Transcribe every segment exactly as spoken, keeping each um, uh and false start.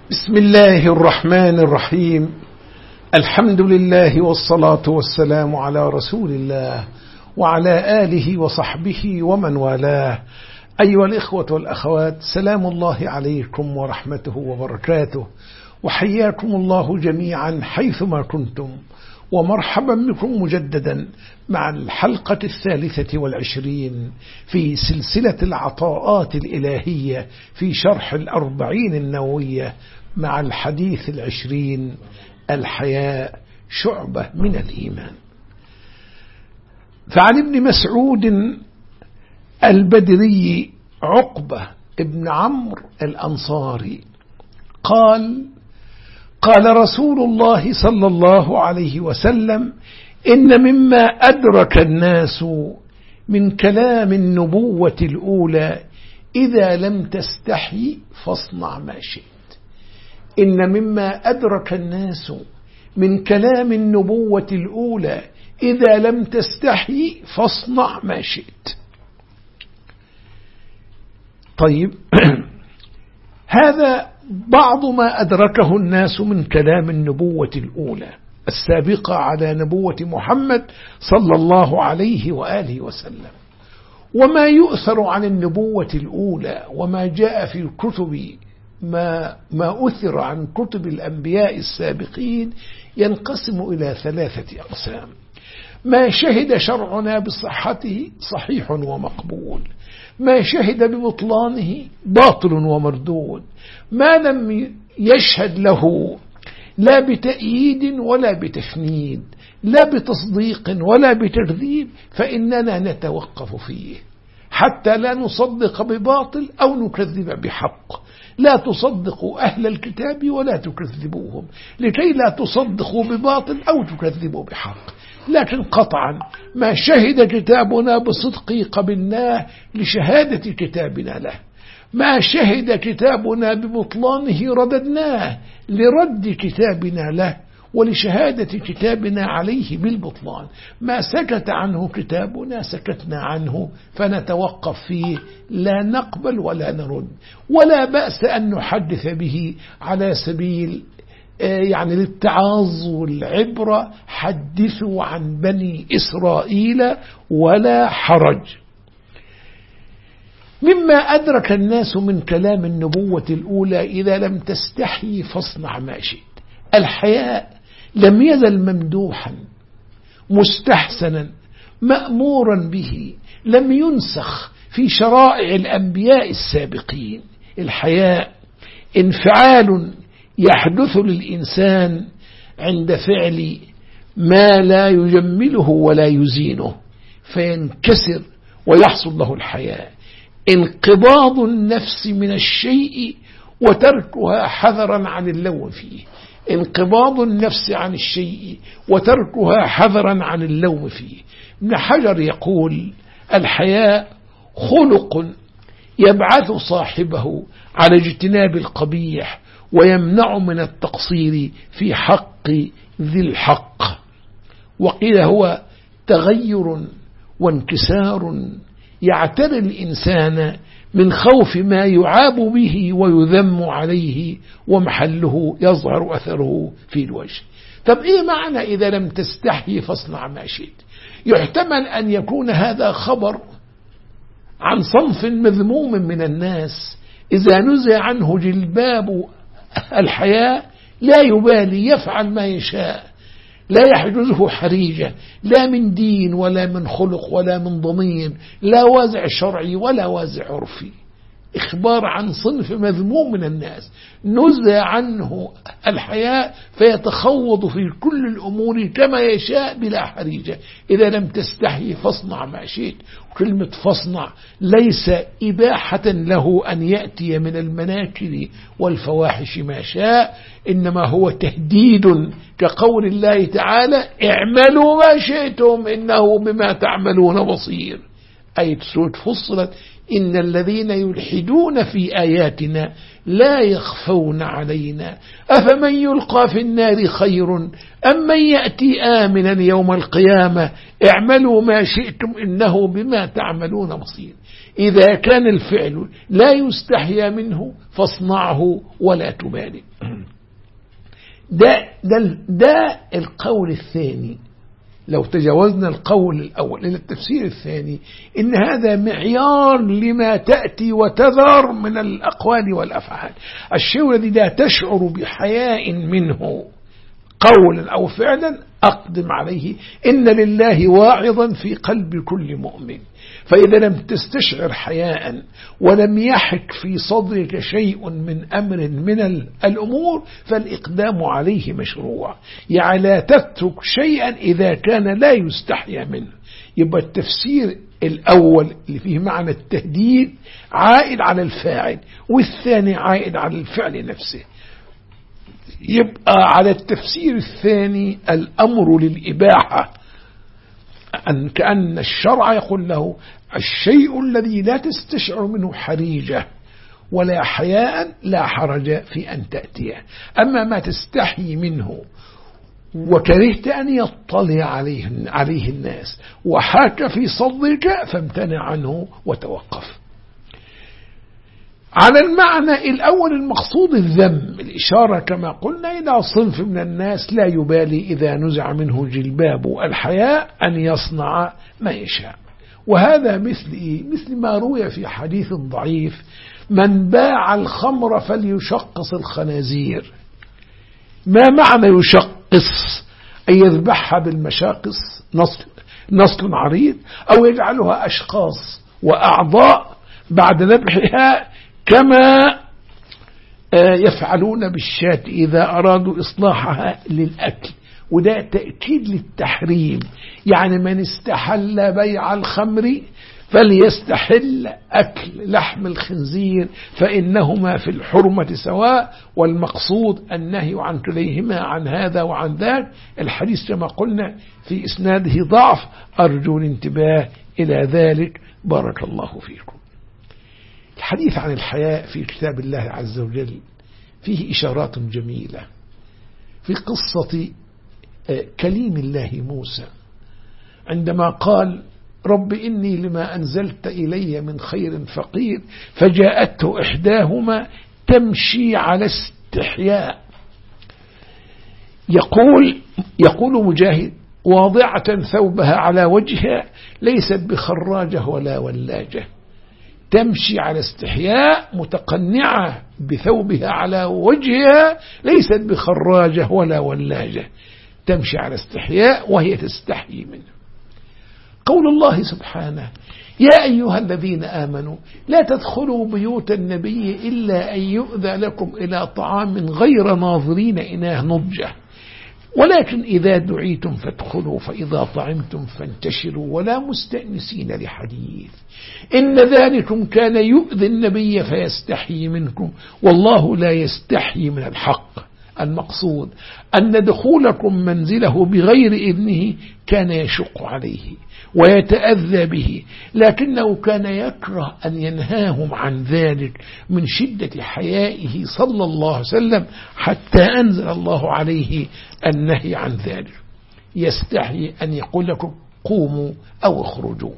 بسم الله الرحمن الرحيم. الحمد لله والصلاة والسلام على رسول الله وعلى آله وصحبه ومن والاه. أيها الإخوة والأخوات، سلام الله عليكم ورحمته وبركاته، وحياكم الله جميعا حيثما كنتم، ومرحبا بكم مجددا مع الحلقة الثالثة والعشرين في سلسلة العطاءات الإلهية في شرح الأربعين النووية مع الحديث العشرين: الحياء شعبة من الإيمان. فعن ابن مسعود البدري عقبة ابن عمرو الأنصاري قال: قال رسول الله صلى الله عليه وسلم: إن مما أدرك الناس من كلام النبوة الأولى إذا لم تستحي فاصنع ما شئت. إن مما أدرك الناس من كلام النبوة الأولى إذا لم تستحي فاصنع ما شئت. طيب، هذا بعض ما أدركه الناس من كلام النبوة الأولى السابقة على نبوة محمد صلى الله عليه وآله وسلم، وما يؤثر عن النبوة الأولى وما جاء في الكتب، ما, ما أثر عن كتب الأنبياء السابقين ينقسم إلى ثلاثة أقسام: ما شهد شرعنا بصحته صحيح ومقبول، ما شهد ببطلانه باطل ومردود، ما لم يشهد له لا بتأييد ولا بتفنيد، لا بتصديق ولا بتكذيب، فإننا نتوقف فيه حتى لا نصدق بباطل أو نكذب بحق. لا تصدقوا أهل الكتاب ولا تكذبوهم، لكي لا تصدقوا بباطل أو تكذبوا بحق. لكن قطعا ما شهد كتابنا بصدقه قبلناه لشهادة كتابنا له، ما شهد كتابنا ببطلانه رددناه لرد كتابنا له ولشهادة كتابنا عليه بالبطلان. ما سكت عنه كتابنا سكتنا عنه، فنتوقف فيه، لا نقبل ولا نرد. ولا بأس أن نحدث به على سبيل يعني للتعاظ والعبرة: حدثوا عن بني إسرائيل ولا حرج. مما أدرك الناس من كلام النبوة الأولى إذا لم تستحي فاصنع ما شئت. الحياء لم يزل ممدوحا مستحسنا مأمورا به، لم ينسخ في شرائع الأنبياء السابقين. الحياء انفعال يحدث للإنسان عند فعل ما لا يجمله ولا يزينه فينكسر ويحصل له الحياء. انقباض النفس من الشيء وتركها حذرا عن اللوم فيه، انقباض النفس عن الشيء وتركها حذرا عن اللوم فيه. ابن حجر يقول: الحياء خلق يبعث صاحبه على اجتناب القبيح ويمنع من التقصير في حق ذي الحق. وقيل هو تغير وانكسار يعتري الإنسان من خوف ما يعاب به ويذم عليه ومحله يظهر أثره في الوجه. طب إيه معنى إذا لم تستحي فاصنع ما شئت؟ يحتمل أن يكون هذا خبر عن صنف مذموم من الناس إذا نزع عنه جلباب الحياء لا يبالي، يفعل ما يشاء، لا يحجزه حريجة، لا من دين ولا من خلق ولا من ضمير، لا وازع شرعي ولا وازع عرفي. إخبار عن صنف مذموم من الناس نزع عنه الحياء فيتخوض في كل الأمور كما يشاء بلا حريجة. إذا لم تستحي فاصنع ما شئت. كلمة فاصنع ليس إباحة له أن يأتي من المناكر والفواحش ما شاء، إنما هو تهديد كقول الله تعالى: اعملوا ما شئتم إنه بما تعملون بصير. آية سورة فصلت: إن الذين يلحدون في آياتنا لا يخفون علينا أفمن يلقى في النار خير أم من يأتي آمنا يوم القيامة اعملوا ما شئتم إنه بما تعملون بصير. إذا كان الفعل لا يستحيا منه فاصنعه ولا تبالي. ده, ده, ده القول الثاني. لو تجاوزنا القول الأول إلى التفسير الثاني إن هذا معيار لما تأتي وتذر من الأقوال والأفعال. الشيء الذي لا تشعر بحياء منه قولا أو فعلا أقدم عليه إن لله واعظا في قلب كل مؤمن. فإذا لم تستشعر حياء ولم يحك في صدرك شيء من أمر من الأمور فالإقدام عليه مشروع. يعني لا تترك شيئا إذا كان لا يستحيا منه. يبقى التفسير الأول اللي فيه معنى التهديد عائد على الفاعل، والثاني عائد على الفعل نفسه. يبقى على التفسير الثاني الأمر للإباحة، أن كأن الشرع يقول له الشيء الذي لا تستشعر منه حريجة ولا حياء لا حرج في أن تأتيه. أما ما تستحي منه وكرهت أن يطلع عليه, عليه الناس وحاك في صدرك فامتنع عنه وتوقف. على المعنى الأول المقصود الذم، الإشارة كما قلنا إلى صنف من الناس لا يبالي إذا نزع منه جلباب الحياء أن يصنع ما يشاء. وهذا مثل إيه؟ مثل ما روي في حديث ضعيف: من باع الخمر فليشقص الخنازير. ما معنى يشقص؟ أن يذبحها بالمشاقص، نصل, نصل عريض، أو يجعلها أشخاص وأعضاء بعد ذبحها كما يفعلون بالشاة إذا أرادوا إصلاحها للأكل. وده تأكيد للتحريم. يعني من استحل بيع الخمر فليستحل أكل لحم الخنزير فإنهما في الحرمة سواء. والمقصود النهي عن كليهما عن هذا وعن ذاك. الحديث كما قلنا في إسناده ضعف، أرجو الانتباه إلى ذلك. بارك الله فيكم. الحديث عن الحياء في كتاب الله عز وجل فيه إشارات جميلة. في قصة كليم الله موسى عندما قال: رب إني لما أنزلت إلي من خير فقير، فجاءته إحداهما تمشي على استحياء. يقول يقول مجاهد: واضعة ثوبها على وجهها ليست بخراجة ولا ولاجة. تمشي على استحياء، متقنعة بثوبها على وجهها، ليست بخراجة ولا ولاجة. تمشي على استحياء وهي تستحيي منه. قول الله سبحانه: يا أيها الذين آمنوا لا تدخلوا بيوت النبي إلا أن يؤذى لكم إلى طعام غير ناظرين إناه نضجه، ولكن إذا دعيتم فادخلوا فإذا طعمتم فانتشروا ولا مستأنسين لحديث، إن ذلكم كان يؤذي النبي فيستحيي منكم والله لا يستحيي من الحق. المقصود أن دخولكم منزله بغير إذنه كان يشق عليه ويتأذى به، لكنه كان يكره أن ينهاهم عن ذلك من شدة حيائه صلى الله عليه وسلم، حتى أنزل الله عليه النهي عن ذلك. يستحي أن يقول لكم قوموا أو اخرجوا.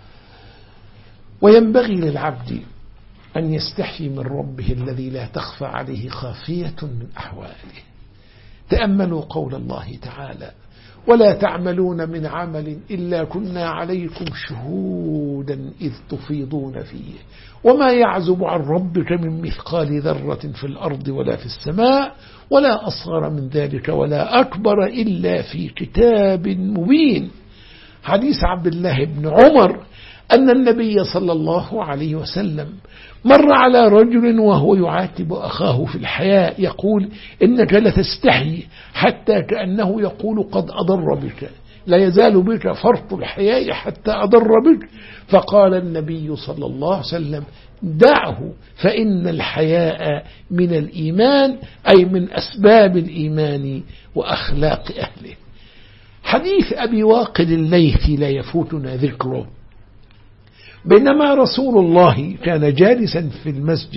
وينبغي للعبد أن يستحي من ربه الذي لا تخفى عليه خافية من أحواله. تأملوا قول الله تعالى: ولا تعملون من عمل إلا كنا عليكم شهودا إذ تفيضون فيه وما يعزب عن ربك من مثقال ذرة في الأرض ولا في السماء ولا أصغر من ذلك ولا أكبر إلا في كتاب مبين. حديث عبد الله بن عمر أن النبي صلى الله عليه وسلم مر على رجل وهو يعاتب أخاه في الحياء يقول: إنك لتستحي، حتى كأنه يقول: قد أضر بك، لا يزال بك فرط الحياء حتى أضر بك. فقال النبي صلى الله عليه وسلم: دعه فإن الحياء من الإيمان، أي من أسباب الإيمان وأخلاق أهله. حديث أبي واقد الليثي لا يفوتنا ذكره. بينما رسول الله كان جالسا في المسجد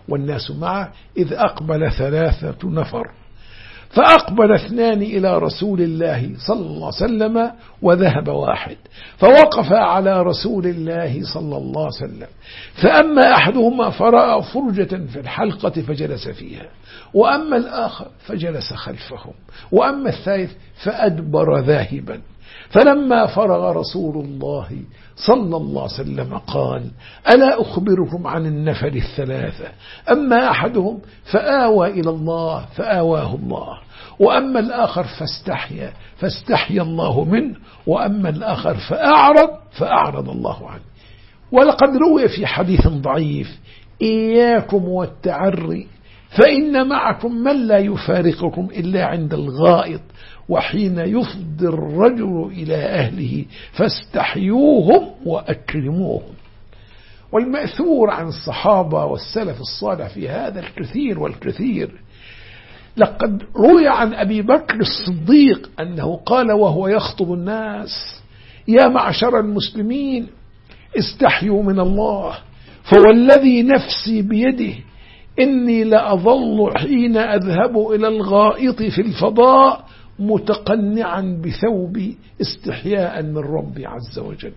والناس معه إذ أقبل ثلاثة نفر، فأقبل اثنان إلى رسول الله صلى الله عليه وسلم وذهب واحد، فوقف على رسول الله صلى الله عليه وسلم، فأما أحدهما فرأى فرجة في الحلقة فجلس فيها، وأما الآخر فجلس خلفهم، وأما الثالث فأدبر ذاهبا. فلما فرغ رسول الله صلى الله عليه وسلم قال: ألا أخبركم عن النفر الثلاثة؟ أما أحدهم فآوى إلى الله فآواه الله، وأما الآخر فاستحيا فاستحيا الله منه، وأما الآخر فأعرض فأعرض الله عنه. ولقد روي في حديث ضعيف: إياكم والتعري فإن معكم من لا يفارقكم إلا عند الغائط، وحين يفضي الرجل إلى أهله فاستحيوهم وأكرموهم. والمأثور عن الصحابة والسلف الصالح في هذا الكثير والكثير. لقد روي عن أبي بكر الصديق أنه قال وهو يخطب الناس: يا معشر المسلمين استحيوا من الله، فوالذي نفسي بيده إني لأظل حين أذهب إلى الغائط في الفضاء متقنعا بثوبي استحياء من ربي عز وجل.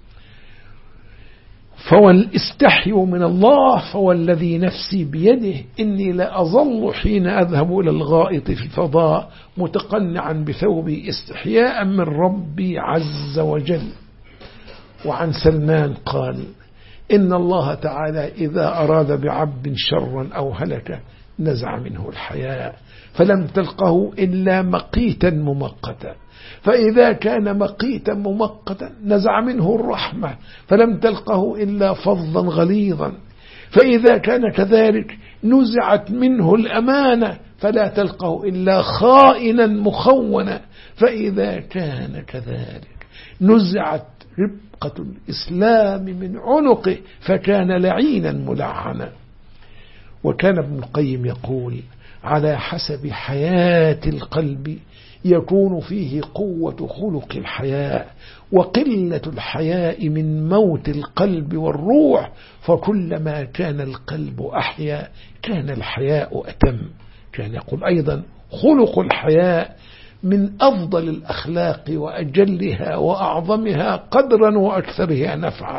فاستحيوا من الله، فوالذي نفسي بيده إني لأظل حين أذهب إلى الغائط في الفضاء متقنعا بثوبي استحياء من ربي عز وجل. وعن سلمان قال: إن الله تعالى إذا أراد بعبد شرا أو هلكة نزع منه الحياء، فلم تلقه إلا مقيتا ممقتا، فإذا كان مقيتا ممقتا نزع منه الرحمة، فلم تلقه إلا فظا غليظا، فإذا كان كذلك نزعت منه الأمانة، فلا تلقه إلا خائنا مخونا، فإذا كان كذلك نزعت ربقة الإسلام من عنقه، فكان لعينا ملعنا. وكان ابن القيم يقول: على حسب حياة القلب يكون فيه قوة خلق الحياء، وقلة الحياء من موت القلب والروح، فكلما كان القلب أحيا كان الحياء أتم. كان يقول أيضا: خلق الحياء من أفضل الأخلاق وأجلها وأعظمها قدرا وأكثرها نفعا،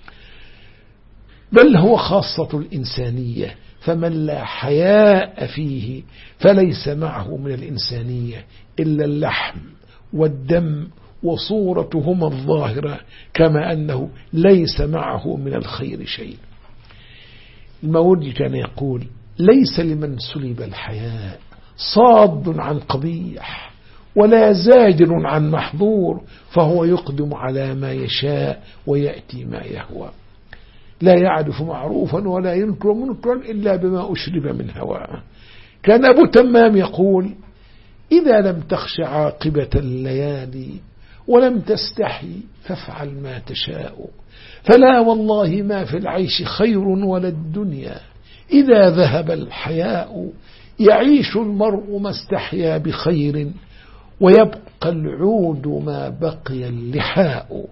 بل هو خاصة الإنسانية، فمن لا حياء فيه فليس معه من الإنسانية إلا اللحم والدم وصورتهما الظاهرة، كما أنه ليس معه من الخير شيء. الماوردي كان يقول: ليس لمن سلب الحياء صاد عن قبيح ولا زاجر عن محظور، فهو يقدم على ما يشاء ويأتي ما يهوى، لا يعرف معروفا ولا ينكر منكرا إلا بما أشرب من هواه. كان أبو تمام يقول: إذا لم تخش عاقبة الليالي ولم تستحي فافعل ما تشاء، فلا والله ما في العيش خير ولا الدنيا، إذا ذهب الحياء يعيش المرء ما استحيا بخير، ويبقى العود ما بقي اللحاء.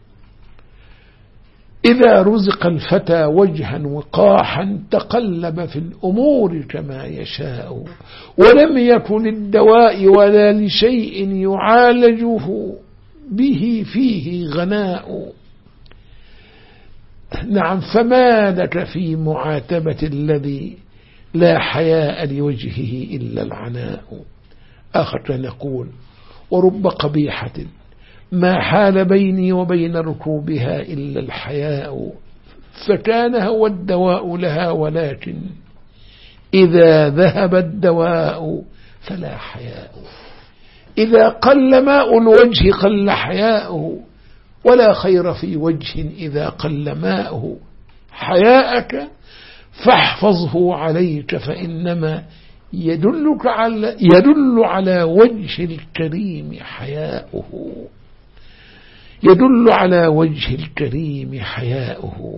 إذا رزق الفتى وجها وقاحا تقلب في الأمور كما يشاء، ولم يكن الدواء ولا لشيء يعالجه به فيه غناء. نعم، فما لك في معاتبة الذي لا حياء لوجهه إلا العناء. آخر كان يقول: ورب قبيحة ما حال بيني وبين ركوبها إلا الحياء، فكان هو الدواء لها، ولكن إذا ذهب الدواء فلا حياء. إذا قل ماء الوجه قل حياؤه، ولا خير في وجه إذا قل ماؤه. حياءك فاحفظه عليك، فإنما يدلك على يدل على وجه الكريم حياؤه، يدل على وجه الكريم حياؤه.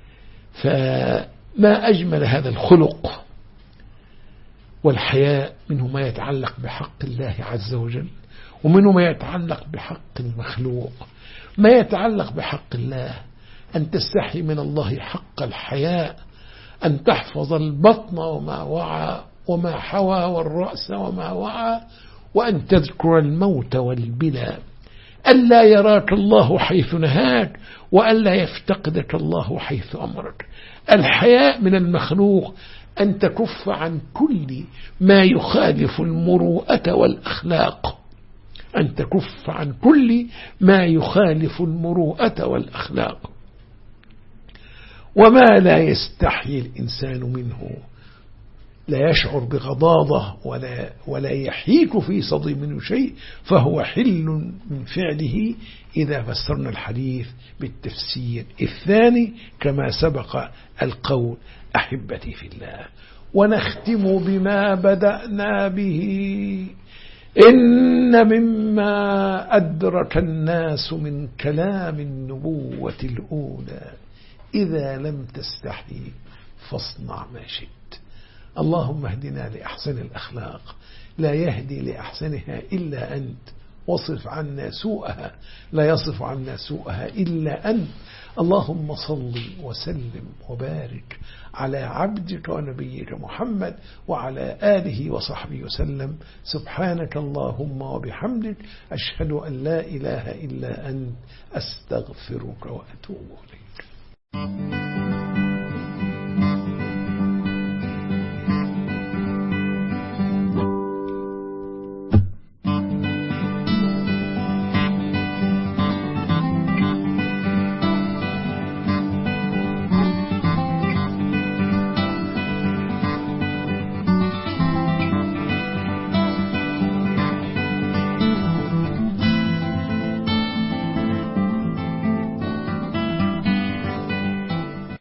فما أجمل هذا الخلق. والحياء منه ما يتعلق بحق الله عز وجل، ومنه ما يتعلق بحق المخلوق. ما يتعلق بحق الله أن تستحي من الله حق الحياء، أن تحفظ البطن وما وعى وما حوى والرأس وما وعى، وأن تذكر الموت والبلى، ألا يراك الله حيث نهاك، وألا يفتقدك الله حيث أمرك. الحياء من المخلوق أن تكف عن كل ما يخالف المروءة والأخلاق، أن تكف عن كل ما يخالف المروءة والأخلاق. وما لا يستحيي الإنسان منه لا يشعر بغضاضة ولا, ولا يحيك في صدر منه شيء، فهو حل من فعله إذا فسرنا الحديث بالتفسير الثاني كما سبق القول أحبتي في الله. ونختم بما بدأنا به. إن مما أدرك الناس من كلام النبوة الأولى إذا لم تستحي فاصنع ما شئت. اللهم اهدنا لأحسن الأخلاق، لا يهدي لأحسنها إلا أنت، واصرف عنا سوءها، لا يصرف عنا سوءها إلا أنت. اللهم صل وسلم وبارك على عبدك ونبيك محمد وعلى آله وصحبه وسلم. سبحانك اللهم وبحمدك، أشهد أن لا إله إلا أنت، أستغفرك وأتوب إليك.